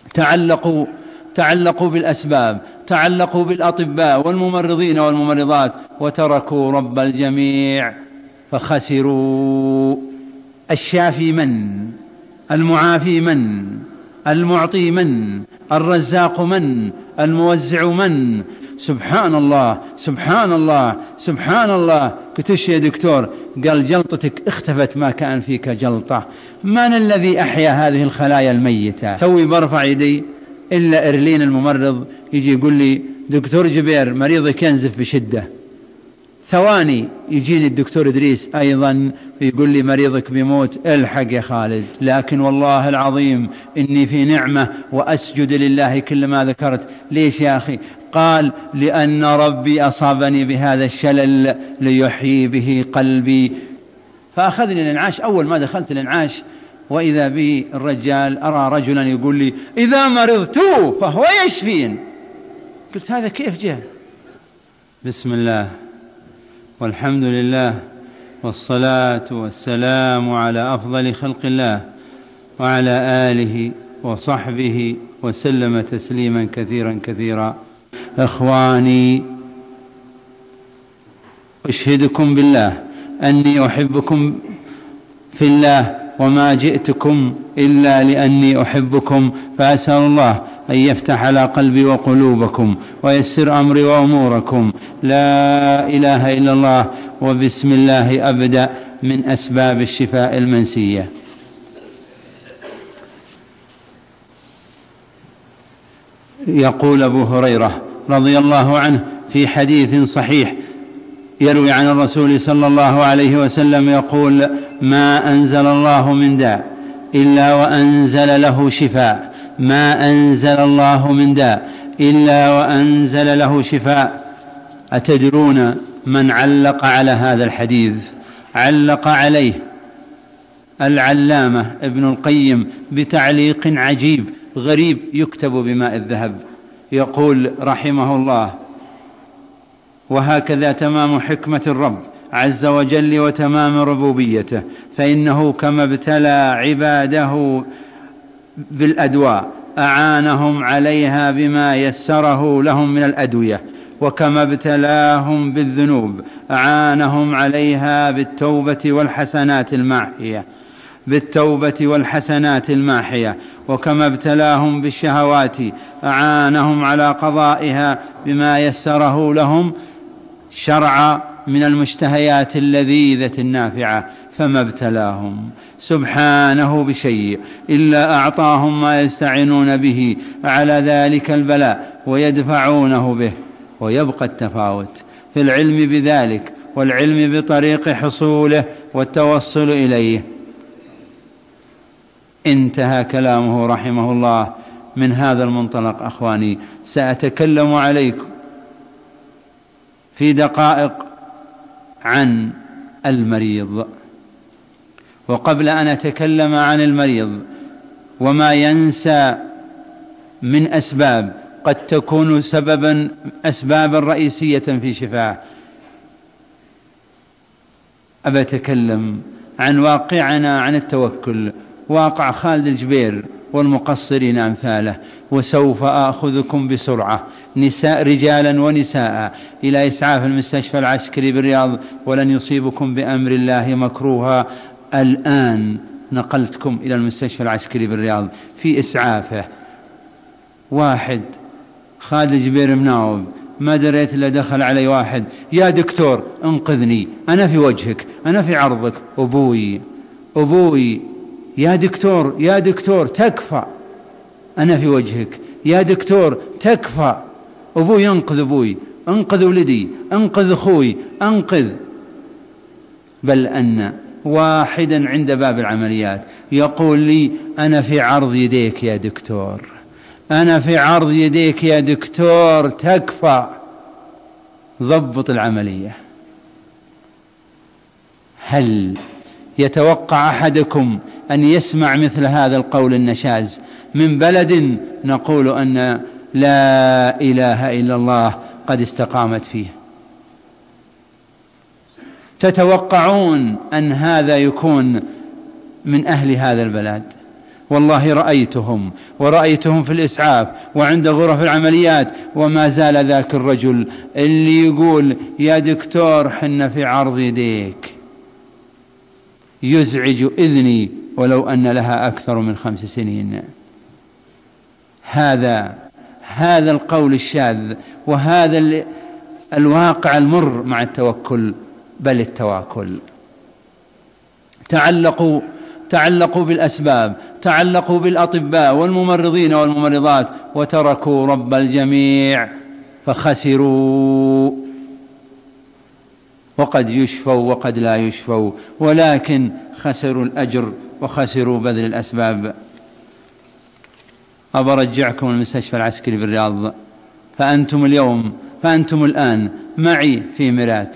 تعلقوا بالأسباب، تعلقوا بالأطباء والممرضين والممرضات، وتركوا رب الجميع فخسروا. الشافي من؟ المعافي من؟ المعطي من؟ الرزاق من؟ الموزع من؟ سبحان الله سبحان الله سبحان الله. كتش يا دكتور، قال جلطتك اختفت، ما كان فيك جلطة. من الذي أحيا هذه الخلايا الميتة؟ توي برفع يدي إلا إرلين الممرض يجي يقول لي دكتور جبير مريضك ينزف بشدة. ثواني يجيني الدكتور إدريس أيضا يقول لي مريضك بيموت. الحق يا خالد. لكن والله العظيم إني في نعمة وأسجد لله كل ما ذكرت. ليش يا أخي؟ قال لأن ربي أصابني بهذا الشلل ليحيي به قلبي. فأخذني الإنعاش. أول ما دخلت الإنعاش وإذا بي الرجال أرى رجلا يقول لي إذا مرضت فهو يشفين. قلت هذا كيف جاء؟ بسم الله والحمد لله والصلاة والسلام على أفضل خلق الله وعلى آله وصحبه وسلم تسليما كثيرا كثيرا. إخواني، أشهدكم بالله أني أحبكم في الله، وما جئتكم إلا لأني أحبكم، فأسأل الله أن يفتح على قلبي وقلوبكم ويسر أمري وأموركم. لا إله إلا الله، وبسم الله أبدأ من أسباب الشفاء المنسية. يقول أبو هريرة رضي الله عنه في حديث صحيح يروي عن الرسول صلى الله عليه وسلم يقول: ما أنزل الله من داء إلا وأنزل له شفاء، ما أنزل الله من داء إلا وأنزل له شفاء. أتدرون من علق على هذا الحديث؟ علق عليه العلامة ابن القيم بتعليق عجيب غريب يكتب بماء الذهب. يقول رحمه الله: وهكذا تمام حكمة الرب عز وجل وتمام ربوبيته، فإنه كما ابتلى عباده بالأدواء أعانهم عليها بما يسره لهم من الأدوية، وكما ابتلاهم بالذنوب أعانهم عليها بالتوبة والحسنات الماحية، وكما ابتلاهم بالشهوات أعانهم على قضائها بما يسره لهم شرعا من المشتهيات اللذيذة النافعة. فما ابتلاهم سبحانه بشيء إلا أعطاهم ما يستعينون به على ذلك البلاء ويدفعونه به. ويبقى التفاوت في العلم بذلك والعلم بطريق حصوله والتوصل إليه. انتهى كلامه رحمه الله. من هذا المنطلق أخواني سأتكلم عليكم في دقائق عن المريض. وقبل أن أتكلم عن المريض وما ينسى من أسباب قد تكون أسبابا رئيسية في شفاعه، أتكلم عن واقعنا عن التوكل، واقع خالد الجبير والمقصرين أمثاله. وسوف آخذكم بسرعة رجالا ونساء إلى إسعاف المستشفى العسكري بالرياض، ولن يصيبكم بأمر الله مكروها. الآن نقلتكم إلى المستشفى العسكري بالرياض في إسعافه. واحد خالد الجبير مناوب، ما دريت إلا دخل علي واحد: يا دكتور انقذني، أنا في وجهك، أنا في عرضك، أبوي يا دكتور تكفى، أنا في وجهك يا دكتور تكفى. أبوي انقذ ولدي، انقذ أخوي، انقذ. بل أن واحدا عند باب العمليات يقول لي: أنا في عرض يديك يا دكتور، أنا في عرض يديك يا دكتور تكفى، ضبط العملية. هل يتوقع أحدكم أن يسمع مثل هذا القول النشاز من بلد نقول أن لا إله إلا الله قد استقامت فيه؟ تتوقعون أن هذا يكون من أهل هذا البلد والله رأيتهم ورأيتهم في الإسعاف وعند غرف العمليات، وما زال ذاك الرجل اللي يقول يا دكتور حنا في عرض يديك يزعج إذني ولو أن لها أكثر من 5 سنين. هذا القول الشاذ، وهذا الواقع المر مع التوكل، بل التواكل. تعلقوا بالأسباب، تعلقوا بالأطباء والممرضين والممرضات، وتركوا رب الجميع فخسروا. وقد يشفوا وقد لا يشفوا، ولكن خسروا الأجر وخسروا بذل الأسباب. أرجعكم المستشفى العسكري بالرياض، فأنتم الآن معي في مرات.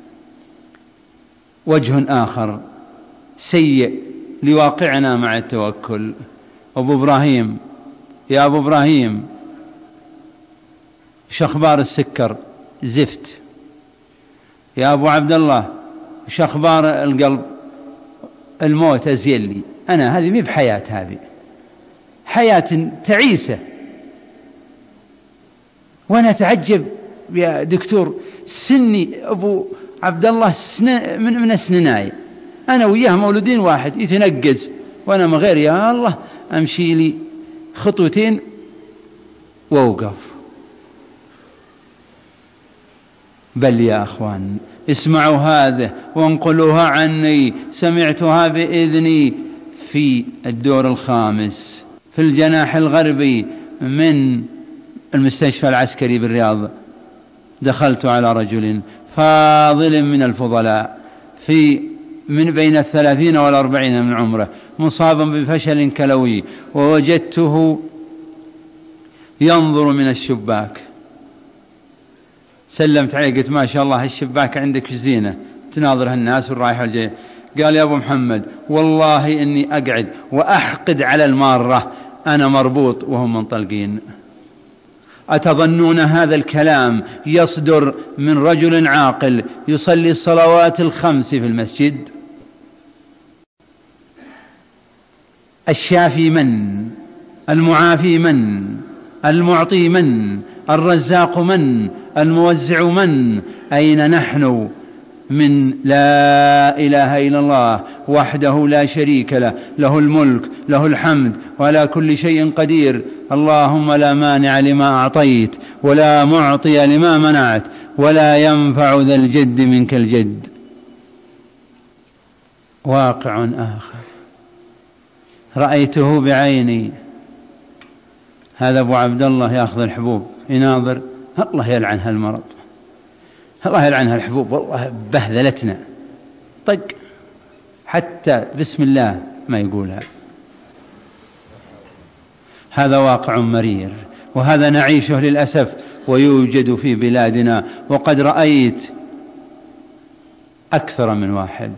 وجه آخر سيء لواقعنا مع التوكل. أبو إبراهيم، يا أبو إبراهيم، شخبار السكر؟ زفت. يا أبو عبد الله، شخبار القلب؟ الموت أزين لي أنا، هذه مي بحياة، هذه حياة تعيسة. وأنا أتعجب يا دكتور، سني أبو عبد الله من السنناي، أنا وياه مولودين واحد، يتنقز وأنا من غير يا الله أمشي لي خطوتين وأوقف. بل يا أخوان اسمعوا هذا وانقلوها عني، سمعتها بإذني في الدور الخامس في الجناح الغربي من المستشفى العسكري بالرياض. دخلت على رجل فاضل من الفضلاء من بين 30 و40 من عمره، مصابا بفشل كلوي، ووجدته ينظر من الشباك. سلمت عليه قلت ما شاء الله الشباك عندك زينة تناظرها الناس والرايح والجاي. قال يا أبو محمد والله إني أقعد وأحقد على المارة، أنا مربوط وهم منطلقين. أتظنون هذا الكلام يصدر من رجل عاقل يصلي الصلوات الخمس في المسجد؟ الشافي من؟ المعافي من؟ المعطي من؟ الرزاق من؟ الموزع من؟ أين نحن من لا إله إلا الله وحده لا شريك له، له الملك له الحمد وعلى كل شيء قدير. اللهم لا مانع لما أعطيت ولا معطي لما منعت ولا ينفع ذا الجد منك الجد. واقع آخر رأيته بعيني، هذا أبو عبد الله يأخذ الحبوب يناظر، الله يلعن هالمرض، الله يلعن هالحبوب، والله بهذلتنا، طق حتى بسم الله ما يقولها. هذا واقع مرير، وهذا نعيشه للأسف ويوجد في بلادنا. وقد رأيت أكثر من واحد،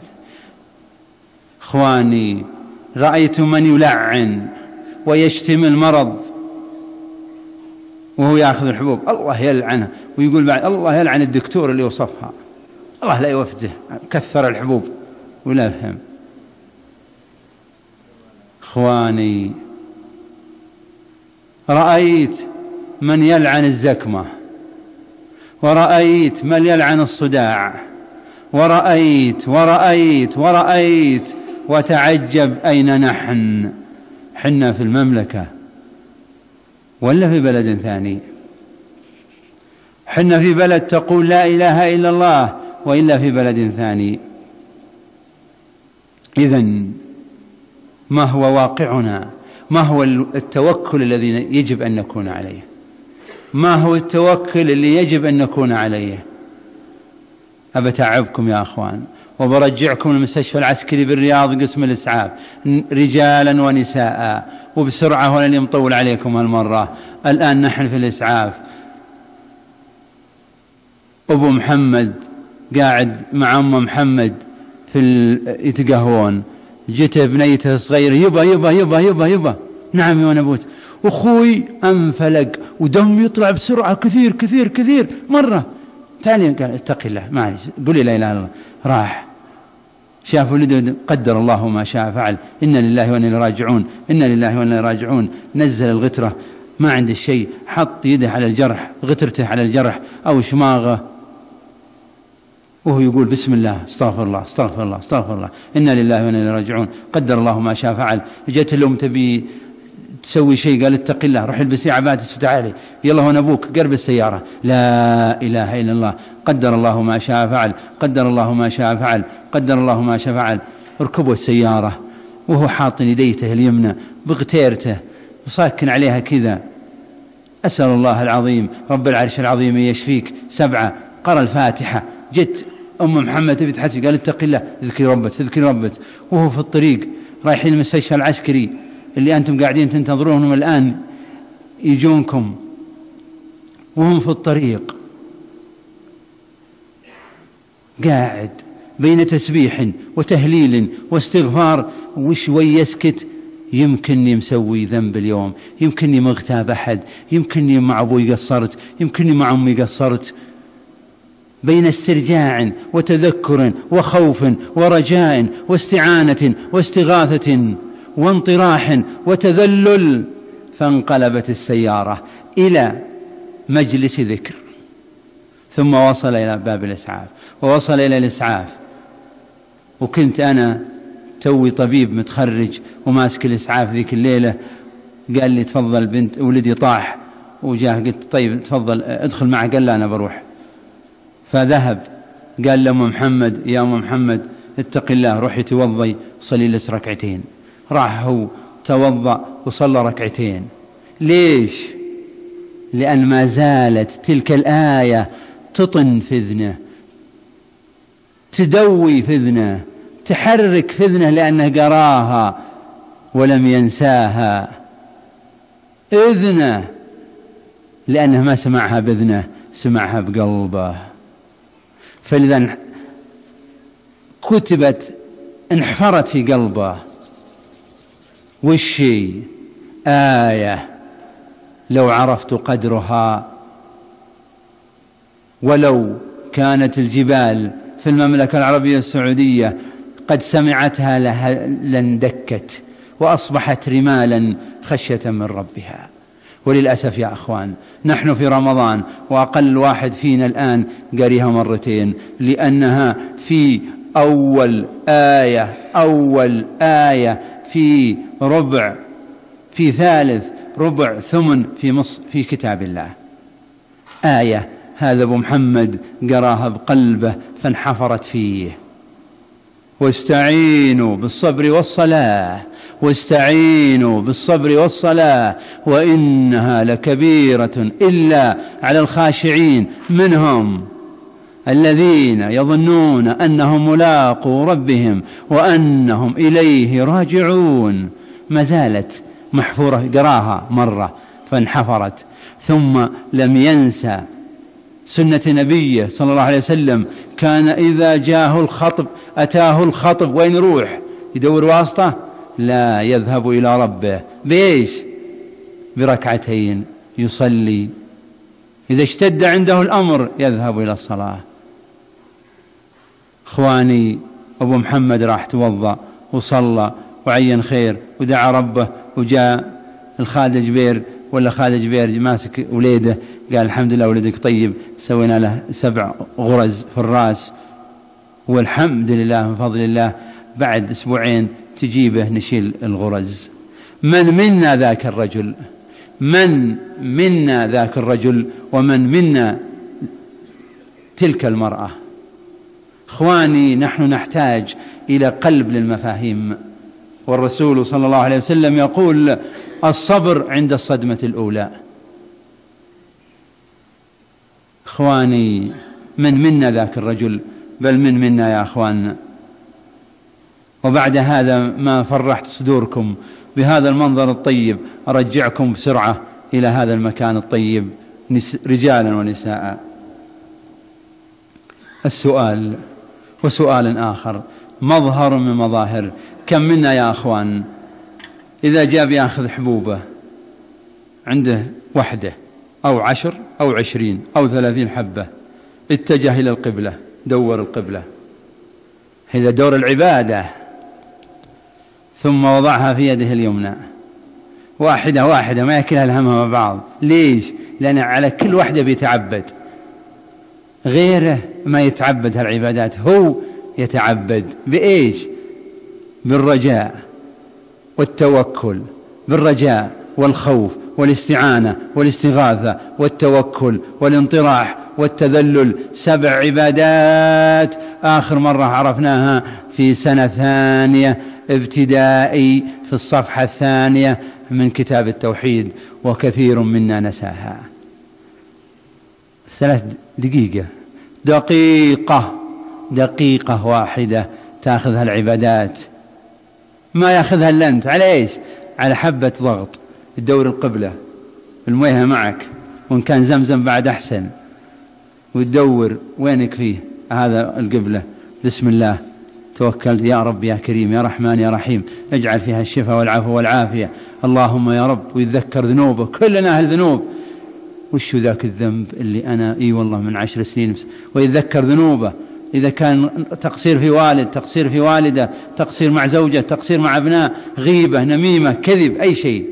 إخواني، رأيت من يلعن ويشتم المرض وهو يأخذ الحبوب، الله يلعنه، ويقول بعد الله يلعن الدكتور اللي وصفها، الله لا يوفزه، كثر الحبوب ولا يفهم. إخواني، رأيت من يلعن الزكمة، ورأيت من يلعن الصداع، ورأيت وتعجب أين نحن؟ حنا في المملكة ولا في بلد ثاني؟ حنا في بلد تقول لا إله إلا الله، وإلا في بلد ثاني. إذن ما هو واقعنا؟ ما هو التوكل الذي يجب أن نكون عليه؟ ما هو التوكل اللي يجب أن نكون عليه؟ أبتعبكم يا أخوان، وبرجعكم المستشفى العسكري بالرياض قسم الإسعاف، رجالا ونساء، وبسرعة ولا مطول عليكم هالمرة. الآن نحن في الإسعاف، أبو محمد قاعد مع أم محمد يتقهوون، جت بنيته صغيرة يبا يبا يبا يبا يبا، نعم يا نبوت، أخوي انفلق ودم يطلع بسرعة كثير كثير كثير مرة ثانية. قال اتق الله معلش، قولي لا إله إلا الله. راح شاف ولده قدر الله ما شاء فعل، إنا لله وإنا إليه راجعون، إنا لله وإنا إليه راجعون. نزل الغترة، ما عنده شيء، حط يده على الجرح، غترته على الجرح أو شماغه، وهو يقول بسم الله استغفر الله استغفر الله استغفر الله، إنا لله وإنا إليه راجعون، قدر الله ما شاء فعل. جت الأم تبي تسوي شيء، قال اتق الله، روح البسي عبادس وتعالي، يلا هون أبوك، قرب السيارة، لا إله إلا الله، قدر الله ما شاء فعل، قدر الله ما شاء فعل، قدر الله ما شاء فعل. ركبوا السيارة وهو حاط يديته اليمنى بغتيرته وساكن عليها كذا، أسأل الله العظيم رب العرش العظيم يشفيك 7، قرأ الفاتحة. جت أم محمد تبي تحسي، قال اتق الله، اذكري ربك اذكري ربك. وهو في الطريق رايحين المستشفى العسكري اللي أنتم قاعدين تنتظرونهم الآن يجونكم، وهم في الطريق قاعد بين تسبيح وتهليل واستغفار وشوي يسكت، يمكنني مسوي ذنب اليوم، يمكنني مغتاب أحد، يمكنني مع أبوي قصرت، يمكنني مع أمي قصرت. بين استرجاع وتذكر وخوف ورجاء واستعانة واستغاثة وانطراح وتذلل، فانقلبت السيارة إلى مجلس ذكر، ثم وصل إلى باب الإسعاف، ووصل إلى الإسعاف. وكنت أنا توي طبيب متخرج وماسك الإسعاف ذيك الليلة، قال لي تفضل بنت ولدي طاح وجاه، قلت طيب تفضل ادخل معه، قال لا أنا بروح. فذهب قال لأم محمد يا أم محمد اتق الله، روحي توضي صلي لك ركعتين. راح هو توضأ وصلى ركعتين. ليش؟ لأن ما زالت تلك الآية تطن في اذنه، تدوي في اذنه، تحرك في اذنه، لأنه قراها ولم ينساها. اذنه لأنه ما سمعها بإذنه، سمعها بقلبه. فلذا كتبت انحفرت في قلبه. والشي آية لو عرفت قدرها، ولو كانت الجبال في المملكة العربية السعودية قد سمعتها لاندكت وأصبحت رمالا خشية من ربها. وللأسف يا أخوان نحن في رمضان وأقل واحد فينا الآن قريها مرتين، لأنها في أول آية في ربع، في ثالث ربع ثمن في كتاب الله. آية هذا أبو محمد قراها بقلبه فانحفرت فيه. واستعينوا بالصبر والصلاة، واستعينوا بالصبر والصلاة وإنها لكبيرة إلا على الخاشعين منهم الذين يظنون أنهم ملاقو ربهم وأنهم إليه راجعون. ما زالت محفورة، قراها مرة فانحفرت. ثم لم ينسى سنة نبيه صلى الله عليه وسلم، كان إذا جاءه الخطب أتاه الخطب، وين يروح؟ يدور واسطة؟ لا، يذهب إلى ربه. بإيش؟ بركعتين يصلي. إذا اشتد عنده الأمر يذهب إلى الصلاة. إخواني، أبو محمد راح توضأ وصلى وعين خير ودعا ربه، وجاء الخالد جبير ولا خالد جبير ماسك وليده، قال الحمد لله ولدك طيب، سوينا له 7 غرز في الرأس، والحمد لله من فضل الله بعد 2 أسبوع تجيبه نشيل الغرز. من منا ذاك الرجل؟ من منا ذاك الرجل؟ ومن منا تلك المرأة؟ إخواني، نحن نحتاج إلى قلب للمفاهيم. والرسول صلى الله عليه وسلم يقول الصبر عند الصدمة الأولى. إخواني، من منا ذاك الرجل؟ بل من منا يا أخواننا. وبعد هذا ما فرحت صدوركم بهذا المنظر الطيب، أرجعكم بسرعة إلى هذا المكان الطيب رجالا ونساء. السؤال، وسؤال آخر مظهر من مظاهر، كم منا يا أخوان إذا جاء بياخذ حبوبة عنده 1 أو 10 أو 20 أو 30 حبة، اتجه إلى القبلة، دور القبلة، إذا دور العبادة. ثم وضعها في يده اليمنى واحدة واحدة، ما يأكلها الهمها مع بعض. ليش؟ لأن على كل واحدة بيتعبد، غيره ما يتعبد هالعبادات، هو يتعبد بإيش؟ بالرجاء والتوكل، بالرجاء والخوف والاستعانة والاستغاثة والتوكل والانطراح والتذلل. 7 عبادات آخر مرة عرفناها في سنة ثانية ابتدائي في الصفحة الثانية من كتاب التوحيد، وكثير منا نساها. 3 دقيقة واحدة تأخذها العبادات، ما يأخذها إلا أنت. على إيش؟ على حبة ضغط، تدور القبلة، المياه معك، وإن كان زمزم بعد أحسن، وتدور وينك فيه هذا القبلة. بسم الله توكلت، يا رب يا كريم يا رحمن يا رحيم اجعل فيها الشفاء والعفو والعافية، اللهم يا رب. ويتذكر ذنوبه، كلنا أهل ذنوب. وش ذاك الذنب اللي أنا والله من 10 سنين، ويتذكر ذنوبه. إذا كان تقصير في والد، تقصير في والدة، تقصير مع زوجة، تقصير مع أبناء، غيبة، نميمة، كذب، أي شيء،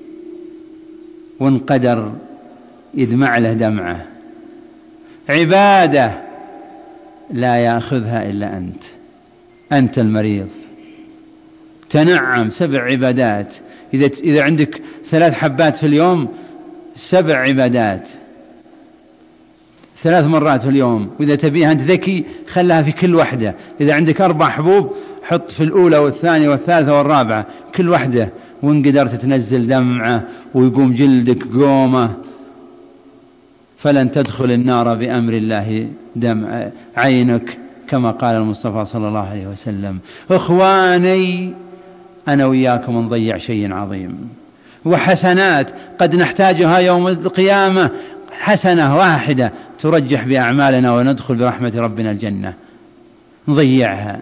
وانقدر يدمع له دمعة. عبادة لا يأخذها إلا أنت المريض. تنعم 7 عبادات. إذا عندك 3 حبات في اليوم، 7 عبادات 3 مرات في اليوم. وإذا تبيها أنت ذكي خلها في كل واحدة. إذا عندك 4 حبوب حط في الأولى والثانية والثالثة والرابعة كل واحدة، وإن قدرت تنزل دمعة ويقوم جلدك قومة. فلن تدخل النار بأمر الله دمع عينك، كما قال المصطفى صلى الله عليه وسلم. إخواني، أنا وياكم نضيع شيء عظيم، وحسنات قد نحتاجها يوم القيامة، حسنة واحدة ترجح بأعمالنا وندخل برحمة ربنا الجنة، نضيعها.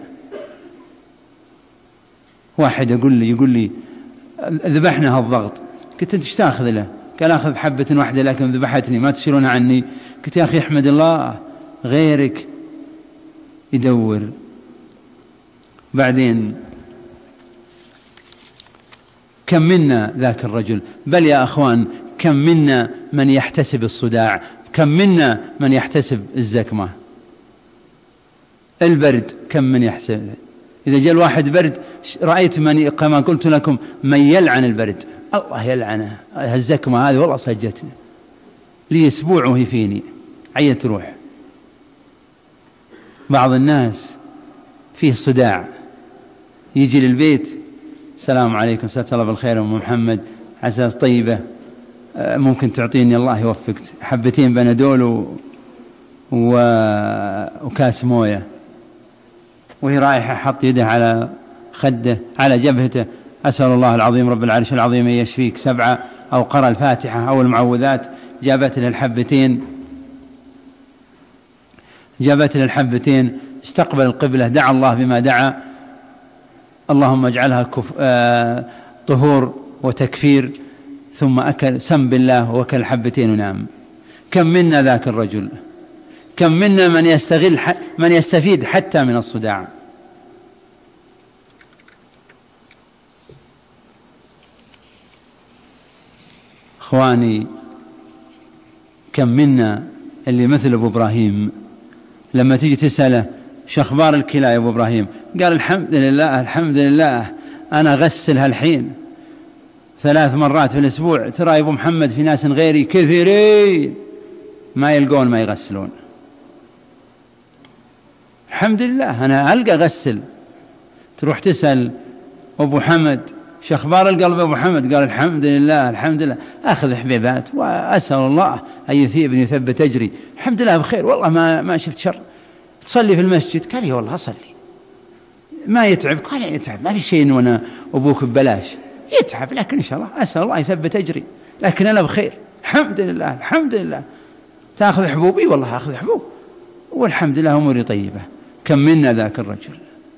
واحد يقول لي ذبحنا هالضغط. قلت انت ايش تاخذ له؟ قال اخذ حبة واحدة لكن ذبحتني، ما تشيلونها عني. قلت يا اخي احمد الله، غيرك يدور. بعدين كم منا ذاك الرجل، بل يا أخوان كم منا من يحتسب الصداع، كم منا من يحتسب الزكمة، البرد كم من يحسب. إذا جاء الواحد برد، رأيت من كما قلت لكم من يلعن البرد، الله يلعنه. الزكمة هذه والله صجتني لي أسبوع وهي فيني، عيت روح. بعض الناس فيه صداع، يجي للبيت السلام عليكم، ستر الله بالخير أم محمد، عسى طيبة، ممكن تعطيني الله يوفقك 2 بنادول وكاس موية. وهي رايحة حط يده على خده على جبهته، أسأل الله العظيم رب العرش العظيم أن يشفيك 7، أو قرأ الفاتحة أو المعوذات. جابت له الحبتين، استقبل القبلة، دعا الله بما دعا، اللهم اجعلها طهور وتكفير، ثم أكل، سم بالله وكل الحبتين ونام. كم منا ذاك الرجل، كم منا من يستفيد حتى من الصداع. اخواني، كم منا اللي مثل ابو ابراهيم، لما تيجي تسأله شخبار الكلى يا ابو ابراهيم، قال الحمد لله الحمد لله، انا اغسلها الحين 3 مرات في الاسبوع. ترى يا ابو محمد في ناس غيري كثيرين ما يلقون ما يغسلون. الحمد لله انا القى اغسل. تروح تسأل ابو حمد شخبار القلب يا ابو محمد، قال الحمد لله الحمد لله، اخذ حبيبات واسال الله ان يثيبني يثبت اجري. الحمد لله بخير والله ما شفت شر. تصلي في المسجد؟ قال لي والله اصلي. ما يتعب؟ قال يتعب، ما في شيء وانا ابوك ببلاش، يتعب لكن ان شاء الله اسال الله يثبت اجري، لكن انا بخير الحمد لله الحمد لله. تاخذ حبوبي؟ والله اخذ حبوب والحمد لله اموري طيبه. كم منا ذاك الرجل،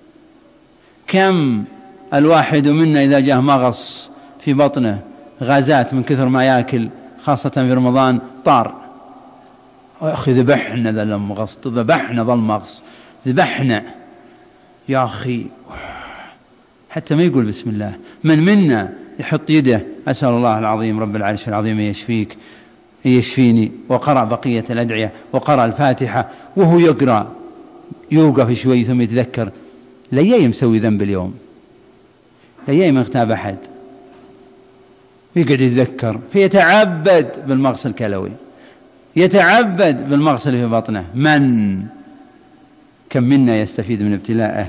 كم الواحد منا إذا جاء مغص في بطنه، غازات من كثر ما يأكل خاصة في رمضان، طار. يا أخي ذبحنا ذا المغص، ذبحنا ذا المغص، ذبحنا. يا أخي حتى ما يقول بسم الله. من منا يحط يده أسأل الله العظيم رب العرش العظيم يشفيك يشفيني، وقرأ بقية الأدعية وقرأ الفاتحة، وهو يقرأ يوقف شوي ثم يتذكر ليا مسوي ذنب اليوم، ليا ما اغتاب أحد، يقعد يتذكر فيتعبد بالمغص الكلوي، يتعبد بالمغص اللي في بطنه. كم منا يستفيد من ابتلاءه.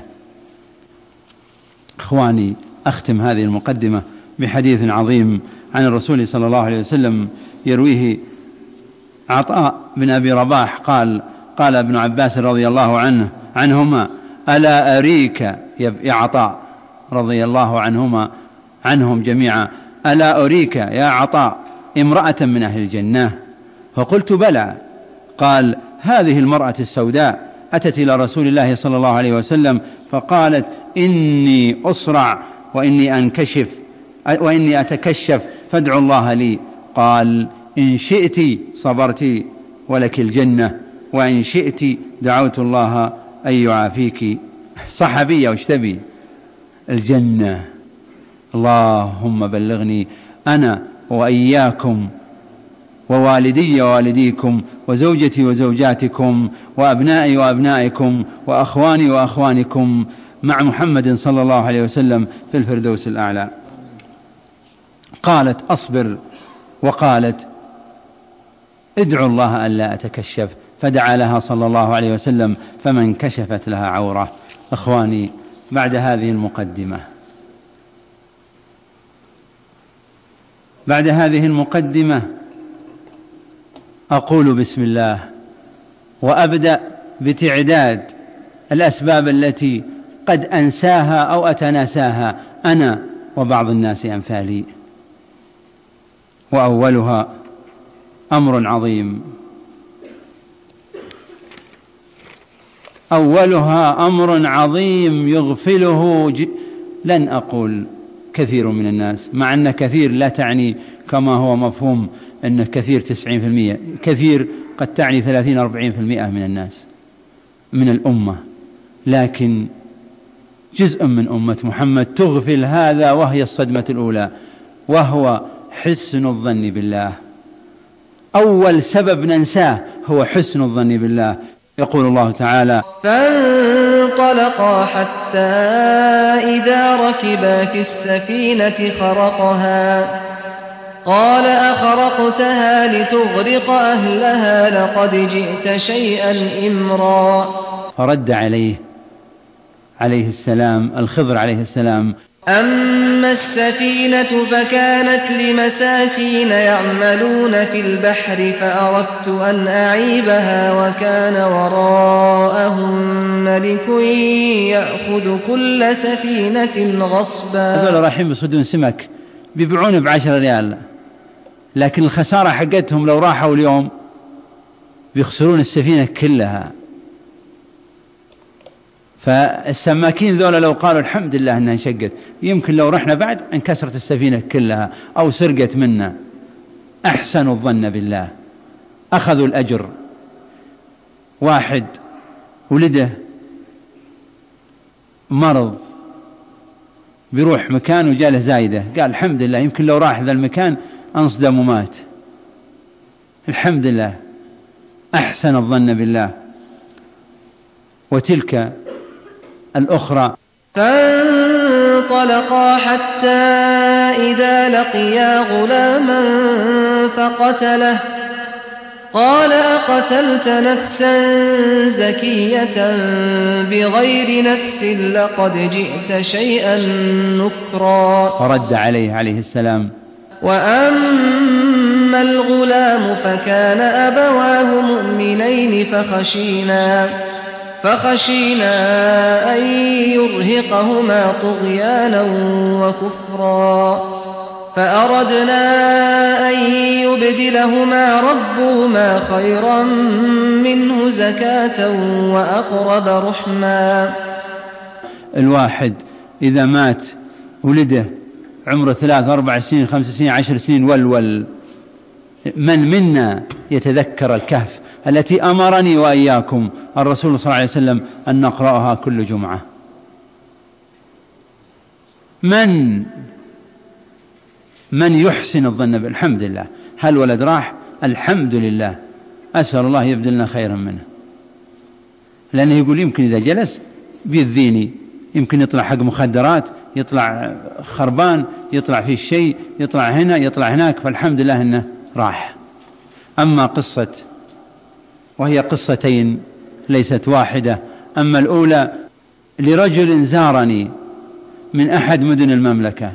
إخواني، أختم هذه المقدمة بحديث عظيم عن الرسول صلى الله عليه وسلم يرويه عطاء بن أبي رباح قال ابن عباس رضي الله عنهما ألا أريك يا عطاء رضي الله عنهم جميعا، ألا أريك يا عطاء امرأة من أهل الجنة؟ فقلت بلى. قال هذه المرأة السوداء أتت إلى رسول الله صلى الله عليه وسلم فقالت إني أصرع وإني أتكشف فادعوا الله لي. قال إن شئت صبرت ولك الجنة، وإن شئت دعوت الله أن يعافيك. صحابية وش تبي؟ الجنة. اللهم بلغني أنا وإياكم ووالدي ووالديكم وزوجتي وزوجاتكم وأبنائي وأبنائكم وأخواني وأخوانكم مع محمد صلى الله عليه وسلم في الفردوس الأعلى. قالت أصبر، وقالت ادعوا الله ألا أتكشف، فدعا لها صلى الله عليه وسلم فمن كشفت لها عورة. أخواني، بعد هذه المقدمة أقول بسم الله، وأبدأ بتعداد الأسباب التي قد أنساها أو أتناساها أنا وبعض الناس أمثالي. وأولها أمر عظيم، يغفله لن أقول كثير من الناس، مع أن كثير لا تعني كما هو مفهوم أنه كثير 90%، كثير قد تعني 30-40% من الناس من الأمة، لكن جزء من أمة محمد تغفل هذا، وهي الصدمة الأولى، وهو حسن الظن بالله. أول سبب ننساه هو حسن الظن بالله. يقول الله تعالى: فانطلقا حتى إذا ركبا في السفينة خرقها قال أخرقتها لتغرق أهلها لقد جئت شيئا إمرا. فرد عليه السلام الخضر عليه السلام: أما السفينة فكانت لمساكين يعملون في البحر فأردت أن أعيبها وكان وراءهم ملك يأخذ كل سفينة غصبا. هذول رايحين بيصيدون سمك بيبيعونه ب10 ريال، لكن الخسارة حقتهم لو راحوا اليوم بيخسرون السفينة كلها. فالسماكين ذولا لو قالوا الحمد لله أنها انشقت، يمكن لو رحنا بعد انكسرت السفينة كلها أو سرقت منا. أحسنوا الظن بالله، أخذوا الأجر. واحد ولده مرض بيروح مكان وجاله زايدة، قال الحمد لله يمكن لو راح ذا المكان انصدم ومات، الحمد لله. أحسن الظن بالله. وتلك الأخرى: فانطلقا حتى إذا لقيا غلاما فقتله قال أقتلت نفسا زكية بغير نفس لقد جئت شيئا نكرا. فرد عليه السلام: وأما الغلام فكان أبواه مؤمنين فخشينا أن يرهقهما طغيانا وكفرا فأردنا أن يبدلهما ربهما خيرا منه زكاة وأقرب رحما. الواحد إذا مات ولده عمره 3 4 سنين 5 سنين 10 سنين من منا يتذكر الكهف التي أمرني وإياكم الرسول صلى الله عليه وسلم أن نقرأها كل جمعة؟ من يحسن الظن الحمد لله. هل ولد راح؟ الحمد لله، أسأل الله يبدلنا خيرا منه. لأنه يقول يمكن إذا جلس بيذيني، يمكن يطلع حق مخدرات، يطلع خربان، يطلع فيه شيء، يطلع هنا يطلع هناك، فالحمد لله أنه راح. أما قصة، وهي قصتين ليست واحدة، أما الأولى لرجل زارني من أحد مدن المملكة،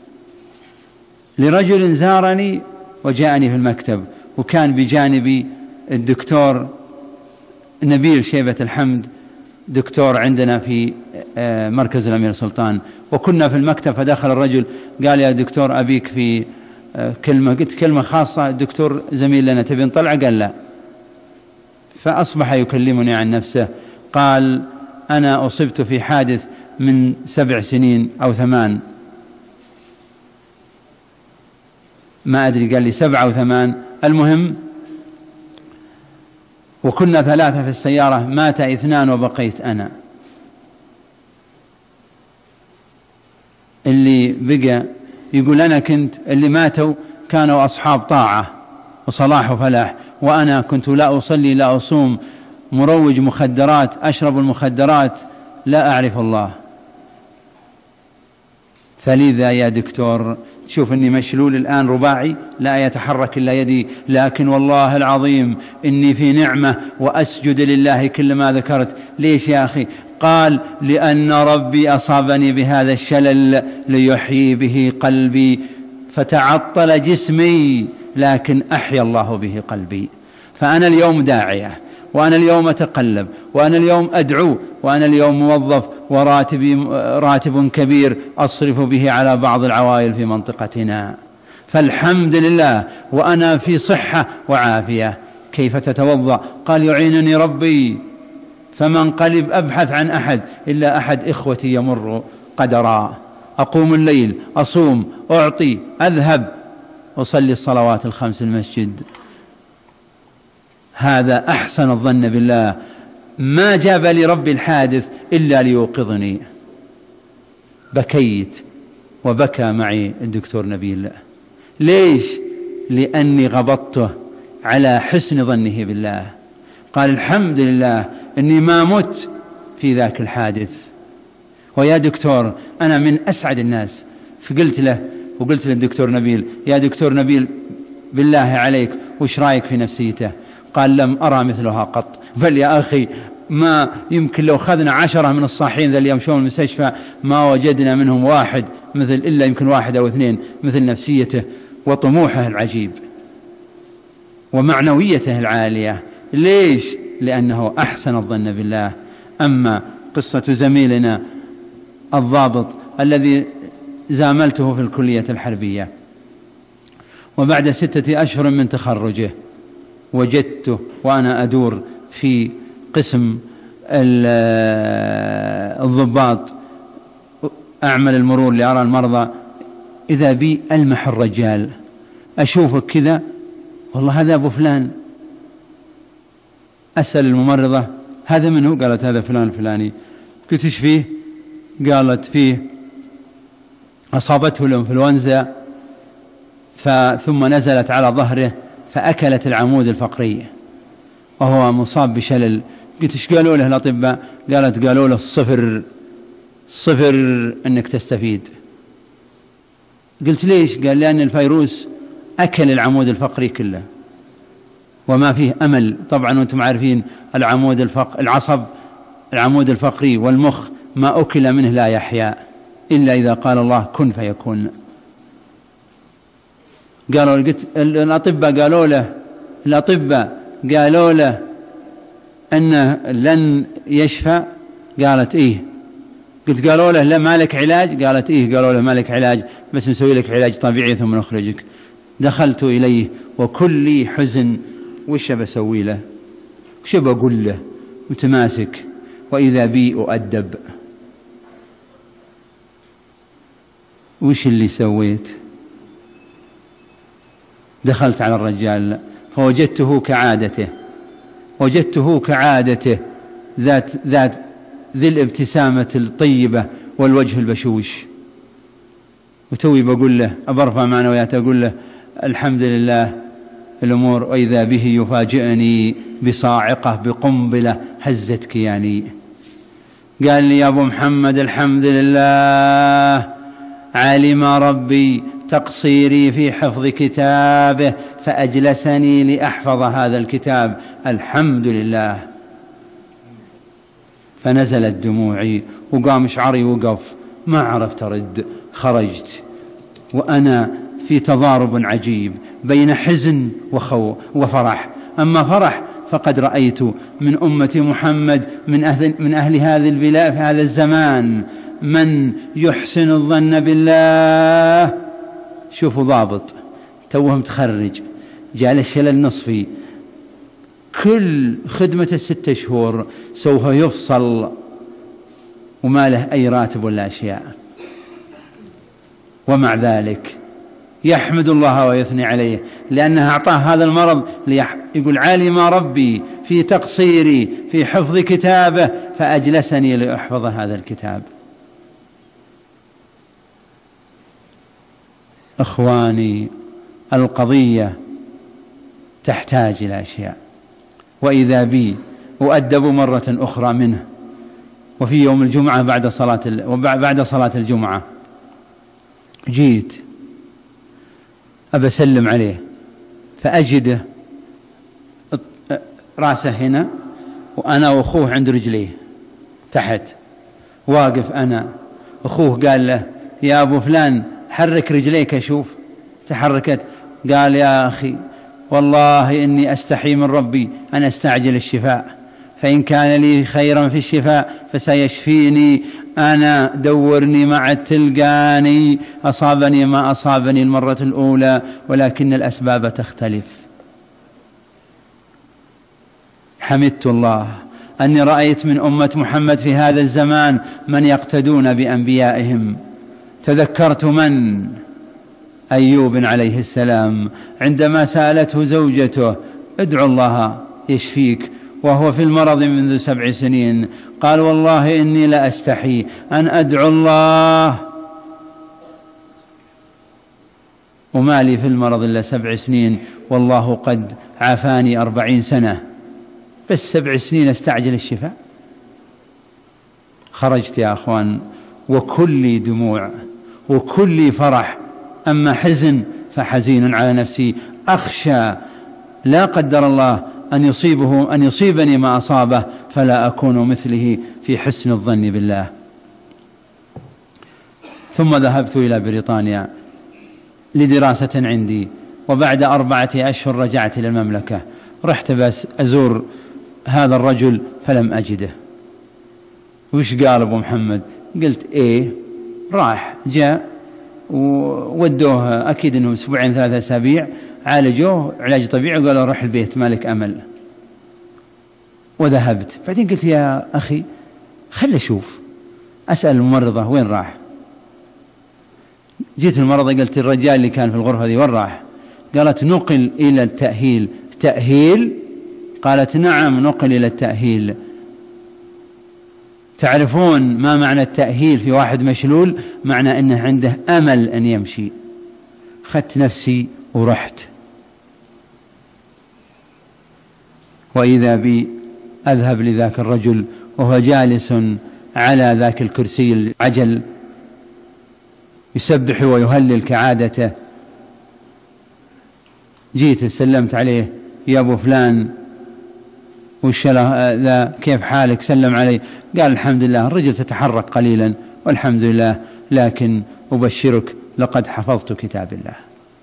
لرجل زارني وجاءني في المكتب، وكان بجانبي الدكتور نبيل شيبة الحمد، دكتور عندنا في مركز الأمير سلطان، وكنا في المكتب. فدخل الرجل قال يا دكتور أبيك في كلمة. قلت كلمة خاصة؟ الدكتور زميل لنا تبي نطلع؟ قال لا. فأصبح يكلمني عن نفسه، قال أنا أصبت في حادث من 7 سنين أو 8، ما أدري، قال لي 7 أو 8، المهم، وكنا 3 في السيارة، مات 2 وبقيت أنا. اللي بقى يقول أنا كنت، اللي ماتوا كانوا أصحاب طاعة وصلاح وفلاح، وأنا كنت لا أصلي لا أصوم، مروج مخدرات، أشرب المخدرات، لا أعرف الله. فلذا يا دكتور تشوف أني مشلول الآن رباعي، لا يتحرك إلا يدي، لكن والله العظيم إني في نعمة وأسجد لله كل ما ذكرت. ليش يا أخي؟ قال لأن ربي أصابني بهذا الشلل ليحيي به قلبي، فتعطل جسمي لكن أحيا الله به قلبي. فأنا اليوم داعية، وأنا اليوم أتقلب، وأنا اليوم أدعو، وأنا اليوم موظف وراتبي راتب كبير أصرف به على بعض العوائل في منطقتنا، فالحمد لله، وأنا في صحة وعافية. كيف تتوضأ؟ قال يعينني ربي، فما انقلب أبحث عن أحد إلا أحد إخوتي يمر قدرا، أقوم الليل، أصوم، أعطي، أذهب، أصلي الصلوات ال5 المسجد. هذا أحسن الظن بالله. ما جاب لي ربي الحادث إلا ليوقظني. بكيت وبكى معي الدكتور نبيل. ليش؟ لأني غبطته على حسن ظنه بالله. قال الحمد لله أني ما مت في ذاك الحادث. ويا دكتور أنا من أسعد الناس. فقلت له وقلت للدكتور نبيل يا دكتور نبيل بالله عليك وش رأيك في نفسيته؟ قال لم أرى مثلها قط. بل يا أخي ما يمكن لو خذنا 10 من الصاحين ذا اللي يمشون المستشفى ما وجدنا منهم واحد مثل، إلا يمكن 1 أو 2 مثل نفسيته وطموحه العجيب ومعنويته العالية. ليش؟ لأنه أحسن الظن بالله. أما قصة زميلنا الضابط الذي زاملته في الكلية الحربية، وبعد 6 أشهر من تخرجه وجدته وأنا أدور في قسم الضباط أعمل المرور لأرى المرضى، إذا بي ألمح الرجال، أشوفك كذا، والله هذا أبو فلان. أسأل الممرضة هذا منه؟ قالت هذا فلان الفلاني. قلت ايش فيه؟ قالت فيه أصابته الإنفلونزا ثم نزلت على ظهره فأكلت العمود الفقري وهو مصاب بشلل. قلت ايش قالوا له الأطباء؟ قالت قالوا له صفر أنك تستفيد. قلت ليش؟ قال لأن الفيروس أكل العمود الفقري كله وما فيه أمل. طبعا وانتم عارفين العمود الفقري والمخ ما أكل منه لا يحيا إلا إذا قال الله كن فيكون. الأطباء قالوا له أنه لن يشفى. قالت إيه. قلت قالوا له لا مالك علاج؟ قالت إيه. قالوا له مالك علاج بس نسوي لك علاج طبيعي ثم نخرجك. دخلت إليه وكلي حزن. وش بسوي له؟ وش بقول له؟ متماسك وإذا بي أؤدب. وش اللي سويت؟ دخلت على الرجال فوجدته كعادته ذي الابتسامة الطيبة والوجه البشوش. وتوي بقول له أبرفع معنويات أقول له الحمد لله الأمور، وإذا به يفاجئني بصاعقة بقنبلة هزت كياني. قال لي يا أبو محمد الحمد لله علم ربي تقصيري في حفظ كتابه فأجلسني لأحفظ هذا الكتاب، الحمد لله. فنزلت دموعي وقام شعري وقف، ما عرفت أرد، خرجت وأنا في تضارب عجيب بين حزن وفرح. أما فرح فقد رأيت من أمة محمد من أهل هذه البلاد في هذا الزمان من يحسن الظن بالله. شوفوا ضابط توه متخرج جاء الشلل نصفي، كل خدمة 6 شهور سوف يفصل وما له أي راتب ولا أشياء، ومع ذلك يحمد الله ويثني عليه لأنه أعطاه هذا المرض يقول علم ربي في تقصيري في حفظ كتابه فأجلسني لأحفظ هذا الكتاب. أخواني القضية تحتاج إلى أشياء، وإذا بي أؤدب مرة أخرى منه. وفي يوم الجمعة بعد صلاة الجمعة جيت أبى أسلم عليه فأجده رأسه هنا وأنا وأخوه عند رجليه تحت واقف أنا. أخوه قال له يا أبو فلان حرك رجليك أشوف. تحركت. قال يا أخي والله إني أستحي من ربي أن أستعجل الشفاء، فإن كان لي خيرا في الشفاء فسيشفيني، أنا دورني مع التلقاني، أصابني ما أصابني المرة الأولى ولكن الأسباب تختلف. حمدت الله أني رأيت من أمة محمد في هذا الزمان من يقتدون بأنبيائهم. تذكرت من أيوب عليه السلام عندما سألته زوجته ادعو الله يشفيك وهو في المرض منذ 7 سنين، قال والله إني لا أستحي أن أدعو الله وما لي في المرض إلا 7 سنين والله قد عافاني 40 سنة، بس 7 سنين أستعجل الشفاء. خرجت يا أخوان وكل دموع وكل فرح، أما حزن فحزين على نفسي، أخشى لا قدر الله أن يصيبني ما أصابه فلا أكون مثله في حسن الظن بالله. ثم ذهبت إلى بريطانيا لدراسة عندي، وبعد 4 أشهر رجعت إلى المملكة. رحت بس أزور هذا الرجل فلم أجده. وش قال أبو محمد؟ قلت إيه. راح جاء وودوه أكيد أنهم 2 3 أسابيع عالجوه علاج طبيعي وقالوا روح البيت مالك أمل. وذهبت. بعدين قلت يا أخي خل أشوف، أسأل الممرضة وين راح. جيت الممرضة قلت الرجال اللي كان في الغرفة دي وين راح؟ قالت نقل إلى التأهيل. تأهيل؟ قالت نعم نقل إلى التأهيل. تعرفون ما معنى التأهيل في واحد مشلول؟ معنى أنه عنده أمل أن يمشي. خدت نفسي ورحت، وإذا بي أذهب لذاك الرجل وهو جالس على ذاك الكرسي العجل يسبح ويهلل كعادته. جيت سلمت عليه يا أبو فلان وش ذا كيف حالك؟ سلم علي. قال الحمد لله. الرجل تتحرك قليلا والحمد لله، لكن أبشرك لقد حفظت كتاب الله.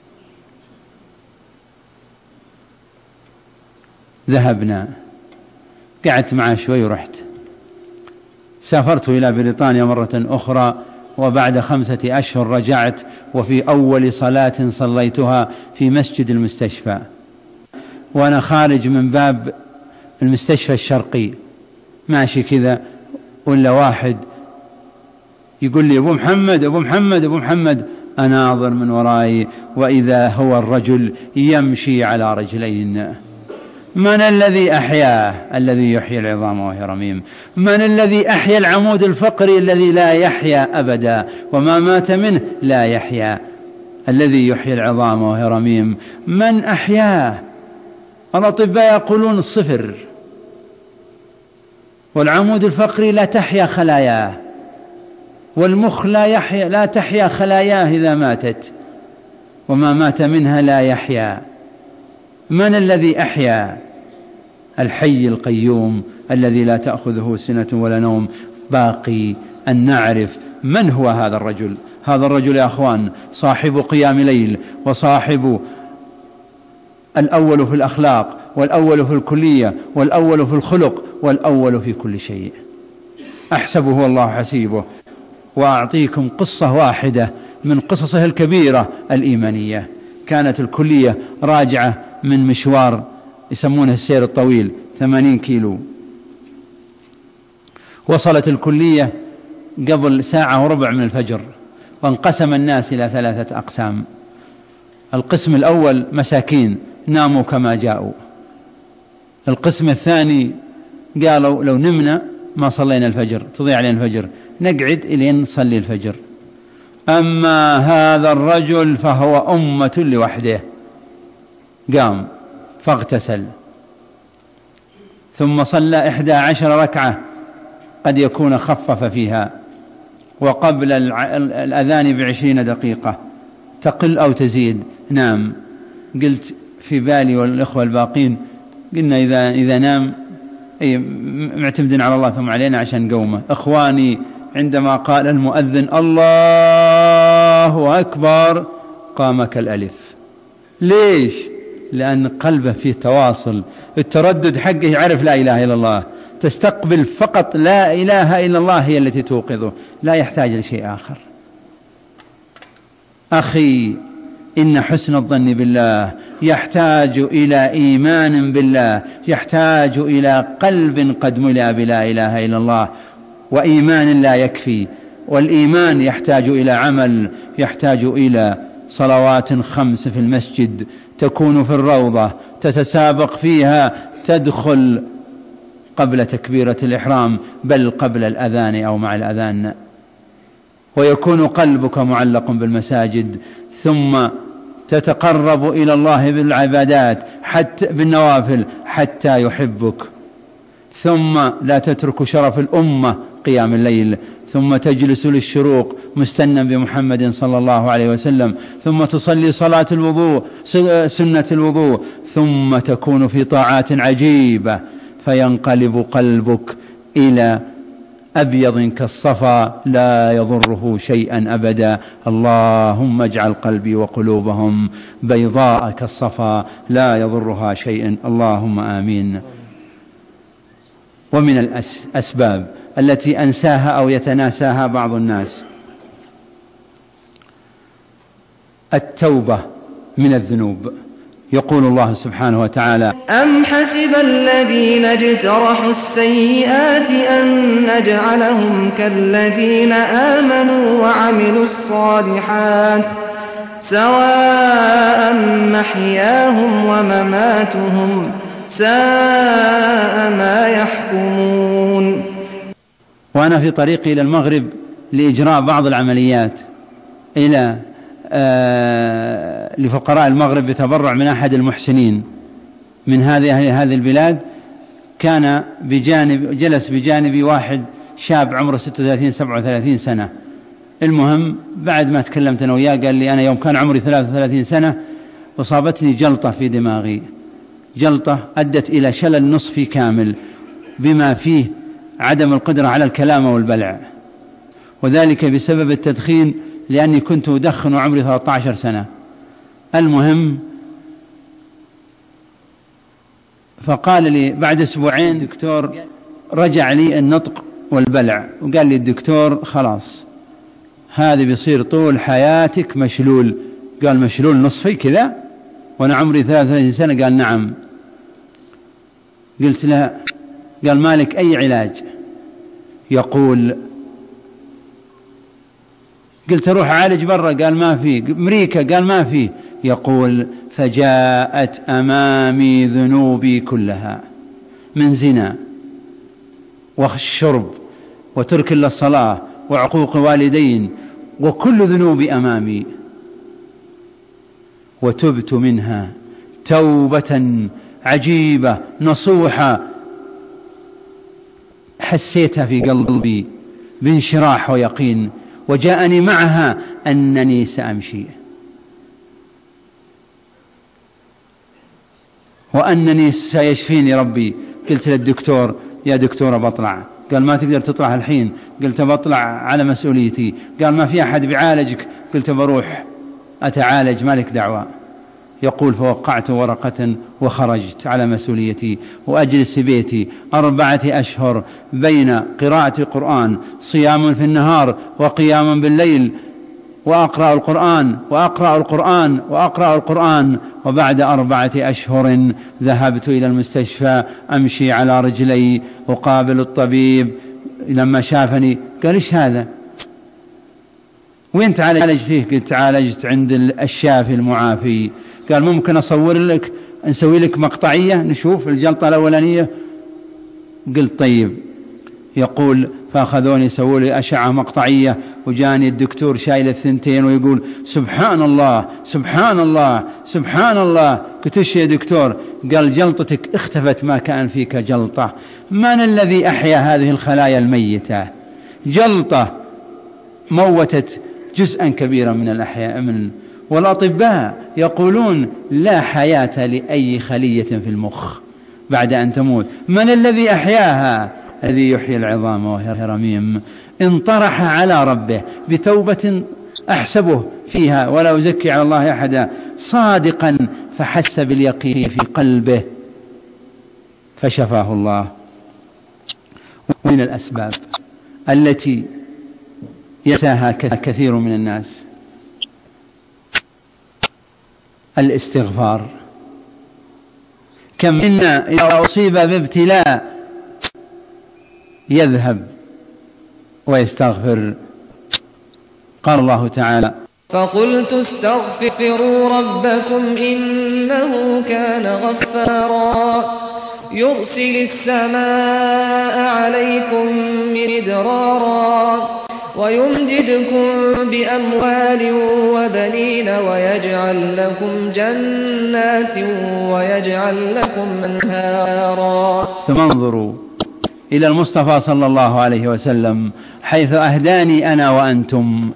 ذهبنا، قعدت معه شوي ورحت. سافرت إلى بريطانيا مرة أخرى، وبعد 5 أشهر رجعت، وفي أول صلاة صليتها في مسجد المستشفى وأنا خارج من باب المستشفى الشرقي ماشي كذا، ولا واحد يقول لي أبو محمد أبو محمد أبو محمد. أناظر من ورائي وإذا هو الرجل يمشي على رجلين من الذي أحياه؟ الذي يحيي العظام وهي رميم. من الذي أحيا العمود الفقري الذي لا يحيا أبدا وما مات منه لا يحيا؟ الذي يحيي العظام وهي رميم. من أحياه؟ الأطباء يقولون الصفر، والعمود الفقري لا تحيا خلاياه، والمخ لا تحيا خلاياه إذا ماتت، وما مات منها لا يحيا. من الذي أحيا؟ الحي القيوم الذي لا تأخذه سنة ولا نوم. باقي أن نعرف من هو هذا الرجل. هذا الرجل يا أخوان صاحب قيام ليل، وصاحب الأول في الأخلاق، والأول في الكلية، والأول في الخلق، والأول في كل شيء. أحسبه والله حسيبه. وأعطيكم قصة واحدة من قصصه الكبيرة الإيمانية. كانت الكلية راجعة من مشوار يسمونه السير الطويل 80 كيلو. وصلت الكلية قبل 1:15 من الفجر، وانقسم الناس إلى 3 أقسام. القسم الأول مساكين ناموا كما جاءوا. القسم الثاني قالوا لو نمنا ما صلينا الفجر تضيع علينا الفجر، نقعد إلين نصلي الفجر. أما هذا الرجل فهو أمة لوحده. قام فاغتسل، ثم صلى 11 ركعة قد يكون خفف فيها، وقبل الأذان ب20 دقيقة تقل أو تزيد نام. قلت في بالي والإخوة الباقين، قلنا إذا نام معتمدين على الله ثم علينا عشان نقومه. إخواني عندما قال المؤذن الله أكبر قام كالألف. ليش؟ لأن قلبه فيه تواصل، التردد حقه يعرف لا إله إلا الله، تستقبل فقط لا إله إلا الله هي التي توقظه، لا يحتاج لشيء آخر. أخي إن حسن الظن بالله يحتاج إلى إيمان بالله، يحتاج إلى قلب قد ملأ بلا إله إلا الله، وإيمان لا يكفي. والإيمان يحتاج إلى عمل، يحتاج إلى صلوات 5 في المسجد، تكون في الروضة، تتسابق فيها، تدخل قبل تكبيرة الإحرام بل قبل الأذان أو مع الأذان، ويكون قلبك معلق بالمساجد، ثم تتقرب إلى الله بالعبادات حتى بالنوافل حتى يحبك، ثم لا تترك شرف الأمة قيام الليل، ثم تجلس للشروق مستنا بمحمد صلى الله عليه وسلم، ثم تصلي صلاة الوضوء سنة الوضوء، ثم تكون في طاعات عجيبة، فينقلب قلبك إلى أبيض كالصفا لا يضره شيئا أبدا. اللهم اجعل قلبي وقلوبهم بيضاء كالصفا لا يضرها شيء، اللهم آمين. ومن الأسباب التي أنساها أو يتناساها بعض الناس التوبة من الذنوب. يقول الله سبحانه وتعالى: أم حسب الذين اجترحوا السيئات أن نجعلهم كالذين آمنوا وعملوا الصالحات سواء محياهم ومماتهم ساء ما يحكمون. وأنا في طريقي إلى المغرب لإجراء بعض العمليات إلى لفقراء المغرب بتبرع من أحد المحسنين من هذه البلاد، كان جلس بجانبي واحد شاب عمره 36-37 سنة. المهم بعد ما تكلمت أنا وياه قال لي: أنا يوم كان عمري 33 سنة أصابتني جلطة في دماغي، جلطة أدت إلى شلل نصفي كامل بما فيه عدم القدرة على الكلام والبلع، وذلك بسبب التدخين، لأني كنت أدخن وعمري 13 سنة. المهم فقال لي بعد أسبوعين دكتور رجع لي النطق والبلع، وقال لي الدكتور خلاص هذا بيصير طول حياتك مشلول. قال: مشلول نصفي كذا وأنا عمري 33 سنة؟ قال: نعم. قلت: لا. قال: مالك أي علاج؟ يقول: قلت: أروح أعالج برا؟ قال: ما في. أمريكا؟ قال: ما في. يقول: فجاءت أمامي ذنوبي كلها من زنا والشرب وترك للصلاة وعقوق والدين، وكل ذنوبي أمامي، وتبت منها توبة عجيبة نصوحة حسيتها في قلبي بانشراح ويقين، وجاءني معها أنني سأمشي وأنني سيشفيني ربي. قلت للدكتور: يا دكتور بطلع. قال: ما تقدر تطلع الحين. قلت: بطلع على مسؤوليتي. قال: ما في أحد بيعالجك. قلت: بروح أتعالج، مالك دعوة. يقول: فوقعت ورقة وخرجت على مسؤوليتي، وأجلس في بيتي 4 أشهر بين قراءة القرآن، صيام في النهار وقيام بالليل، وأقرأ القرآن وأقرأ القرآن وأقرأ القرآن. وبعد 4 أشهر ذهبت إلى المستشفى أمشي على رجلي، أقابل الطبيب. لما شافني قال: إيش هذا؟ وين تعالجت فيه؟ قلت: تعالجت عند الشافي المعافي. قال: ممكن أصور لك، نسوي لك مقطعية نشوف الجلطة الأولانية؟ قلت: طيب. يقول: فأخذوني سووا لي أشعة مقطعية، وجاني الدكتور شايل 2 ويقول: سبحان الله سبحان الله سبحان الله. قلت: إيش يا دكتور؟ قال: جلطتك اختفت، ما كان فيك جلطة. من الذي أحيا هذه الخلايا الميتة؟ جلطة موتت جزءا كبيرا من الأحياء والأطباء يقولون لا حياة لأي خلية في المخ بعد أن تموت. من الذي أحياها؟ الذي يحيي العظام وهي رميم. انطرح على ربه بتوبة أحسبه فيها ولا أزكي على الله أحدا، صادقا، فحس باليقين في قلبه فشفاه الله. ومن الأسباب التي ينساها كثير من الناس الاستغفار. كم منا إذا أصيب بابتلاء يذهب ويستغفر. قال الله تعالى: فقلت استغفروا ربكم إنه كان غفارا يرسل السماء عليكم مدرارا ويمددكم بأموال وبنين ويجعل لكم جنات ويجعل لكم أنهارا. ثم انظروا إلى المصطفى صلى الله عليه وسلم حيث أهداني أنا وأنتم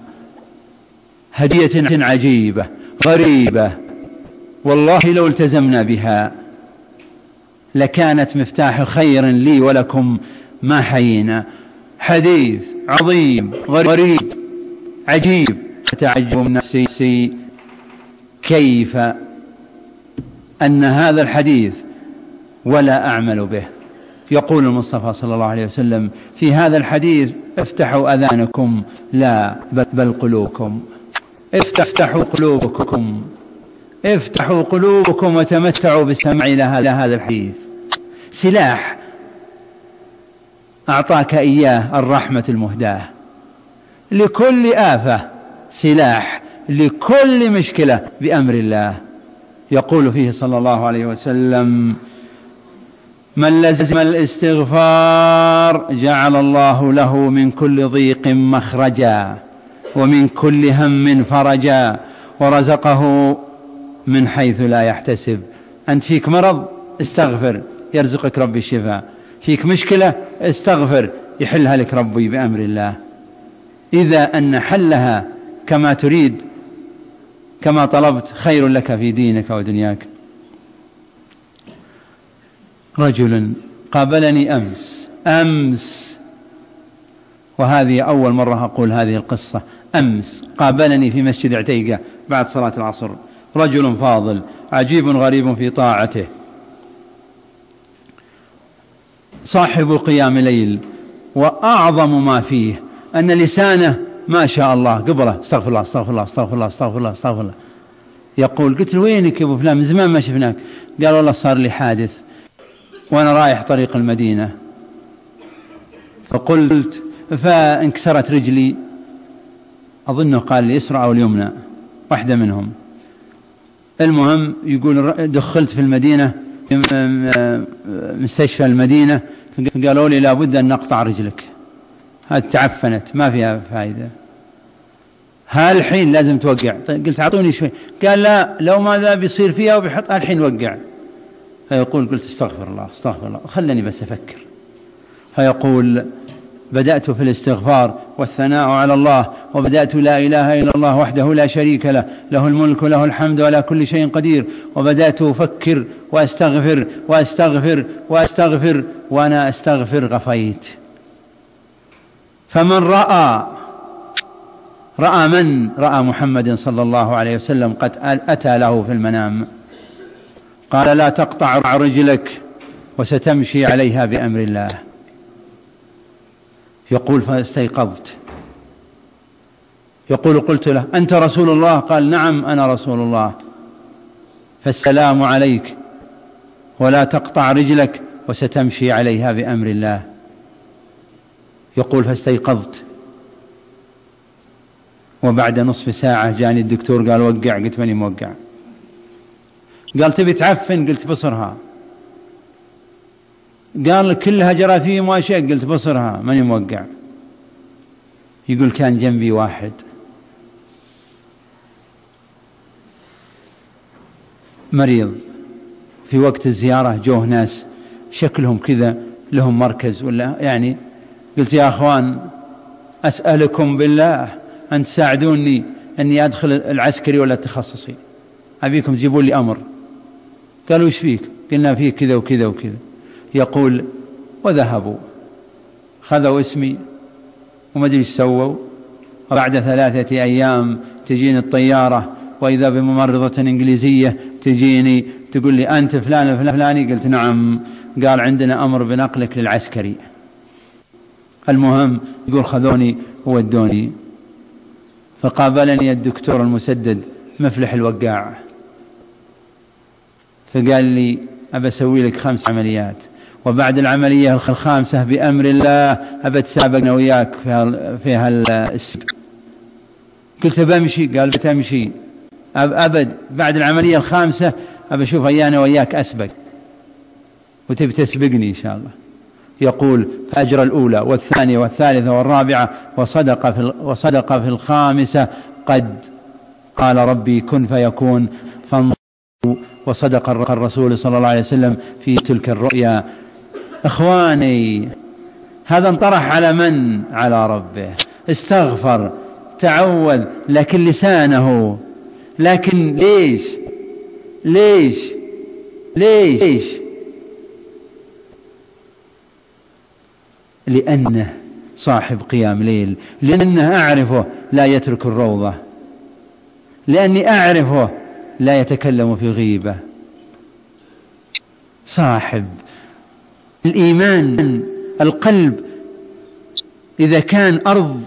هدية عجيبة غريبة، والله لو التزمنا بها لكانت مفتاح خير لي ولكم ما حيينا. حديث عظيم غريب عجيب، أتعجب من نفسي كيف أن هذا الحديث ولا أعمل به. يقول المصطفى صلى الله عليه وسلم في هذا الحديث: افتحوا أذانكم لا بل قلوبكم. افتحوا قلوبكم، افتحوا قلوبكم وتمتعوا بالسمع إلى هذا الحديث. سلاح أعطاك إياه الرحمة المهداة لكل آفة، سلاح لكل مشكلة بأمر الله. يقول فيه صلى الله عليه وسلم: من لزم الاستغفار جعل الله له من كل ضيق مخرجا ومن كل هم فرجا ورزقه من حيث لا يحتسب. أنت فيك مرض استغفر يرزقك ربي الشفاء، فيك مشكلة استغفر يحلها لك ربي بأمر الله، إذا أن حلها كما تريد كما طلبت خير لك في دينك ودنياك. رجل قابلني أمس وهذه أول مرة أقول هذه القصة، أمس قابلني في مسجد عتيقة بعد صلاة العصر رجل فاضل عجيب غريب في طاعته، صاحب قيام ليل، وأعظم ما فيه أن لسانه ما شاء الله قبله استغفر الله استغفر الله استغفر الله استغفر الله استغفر الله. يقول: قلت له: وينك يا أبو فلان؟ من زمان ما شفناك. قال: والله صار لي حادث وأنا رايح طريق المدينة، فقلت فانكسرت رجلي، أظنه قال اليسرى أو اليمنى واحدة منهم، المهم يقول دخلت في المدينة مستشفى المدينة، قالوا لي لابد أن نقطع رجلك، هذه تعفنت ما فيها فائدة، الحين لازم توقع. قلت أعطوني شوي، قال لا لو ماذا بيصير فيها وبيحط الحين وقع. فيقول قلت استغفر الله استغفر الله، خلني بس أفكر. فيقول بدأت في الاستغفار والثناء على الله، وبدأت لا إله إلا الله وحده لا شريك له، له الملك وله الحمد وعلى كل شيء قدير، وبدأت أفكر وأستغفر وأستغفر وأستغفر، وأنا أستغفر غفيت. فمن رأى محمد صلى الله عليه وسلم قد أتى له في المنام قال لا تقطع رجلك وستمشي عليها بأمر الله. يقول فاستيقظت، يقول قلت له أنت رسول الله؟ قال نعم أنا رسول الله. فالسلام عليك ولا تقطع رجلك وستمشي عليها بأمر الله. يقول فاستيقظت، وبعد نصف ساعة جاني الدكتور قال وقع، قلت ماني موقع. قال تبي تعفن؟ قلت بصرها. قال كلها جراثيم واشياء، قلت بصرها ماني موقع. يقول كان جنبي واحد مريض، في وقت الزيارة جوه ناس شكلهم كذا لهم مركز ولا يعني، قلت يا أخوان أسألكم بالله أن تساعدوني أني أدخل العسكري ولا التخصصي، أبيكم تجيبون لي أمر. قالوا إيش فيك؟ قلنا فيك كذا وكذا وكذا. يقول وذهبوا خذوا اسمي وما أدري إيش سووا. وبعد 3 أيام تجيني الطيارة وإذا بممرضة إنجليزية تجيني تقول لي أنت فلان الفلاني؟ قلت نعم. قال عندنا أمر بنقلك للعسكري. المهم يقول خذوني وودوني، فقابلني الدكتور المسدد مفلح الوقاع، فقال لي أبى أسوي لك 5 عمليات، وبعد العملية 5 بأمر الله أبى تسابقنا وياك فيها السبق. قلت بمشي؟ قال بتمشي أبد، بعد العملية 5 أبى أشوف أيانا وياك أسبق وتبي تسبقني إن شاء الله. يقول فأجرى الأولى والثانية والثالثة والرابعة، وصدق في 5 قد قال ربي كن فيكون، وصدق الرسول صلى الله عليه وسلم في تلك الرؤيا. إخواني هذا انطرح على من؟ على ربه، استغفر تعوذ، لكن لسانه، لكن ليش لأنه صاحب قيام ليل، لأنه أعرفه لا يترك الروضة، لأني أعرفه لا يتكلم في غيبة. صاحب الإيمان. القلب إذا كان أرض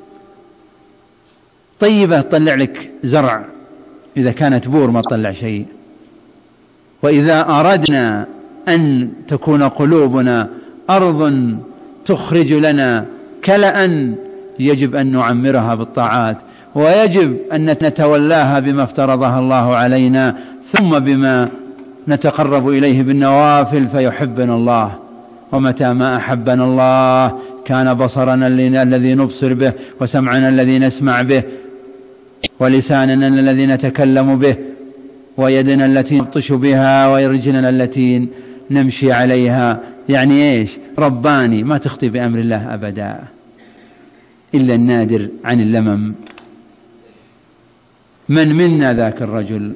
طيبة تطلع لك زرع، إذا كانت بور ما تطلع شيء. وإذا أردنا أن تكون قلوبنا أرض تخرج لنا كلأ يجب أن نعمرها بالطاعات، ويجب أن نتولاها بما افترضها الله علينا، ثم بما نتقرب إليه بالنوافل فيحبنا الله. ومتى ما أحبنا الله كان بصرنا الذي نبصر به، وسمعنا الذي نسمع به، ولساننا الذي نتكلم به، ويدنا التي نبطش بها، ورجلنا التي نمشي عليها. يعني إيش؟ رباني، ما تخطي بأمر الله أبدا إلا النادر عن اللمم. من منا ذاك الرجل؟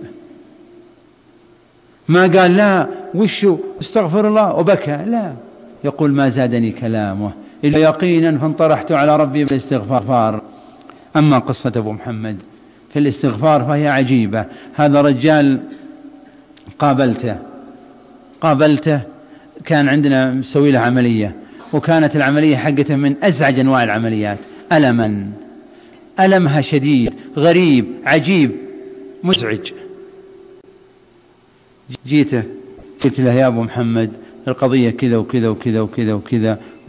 ما قال لا وشو استغفر الله وبكى، لا، يقول ما زادني كلامه إلا يقينا فانطرحت على ربي بالاستغفار. أما قصة أبو محمد في الاستغفار فهي عجيبة. هذا رجال قابلته كان عندنا مسوي له عملية، وكانت العملية حقته من أزعج أنواع العمليات، ألمها شديد غريب عجيب مزعج. جيته قلت له يا أبو محمد القضية كذا وكذا وكذا وكذا وكذا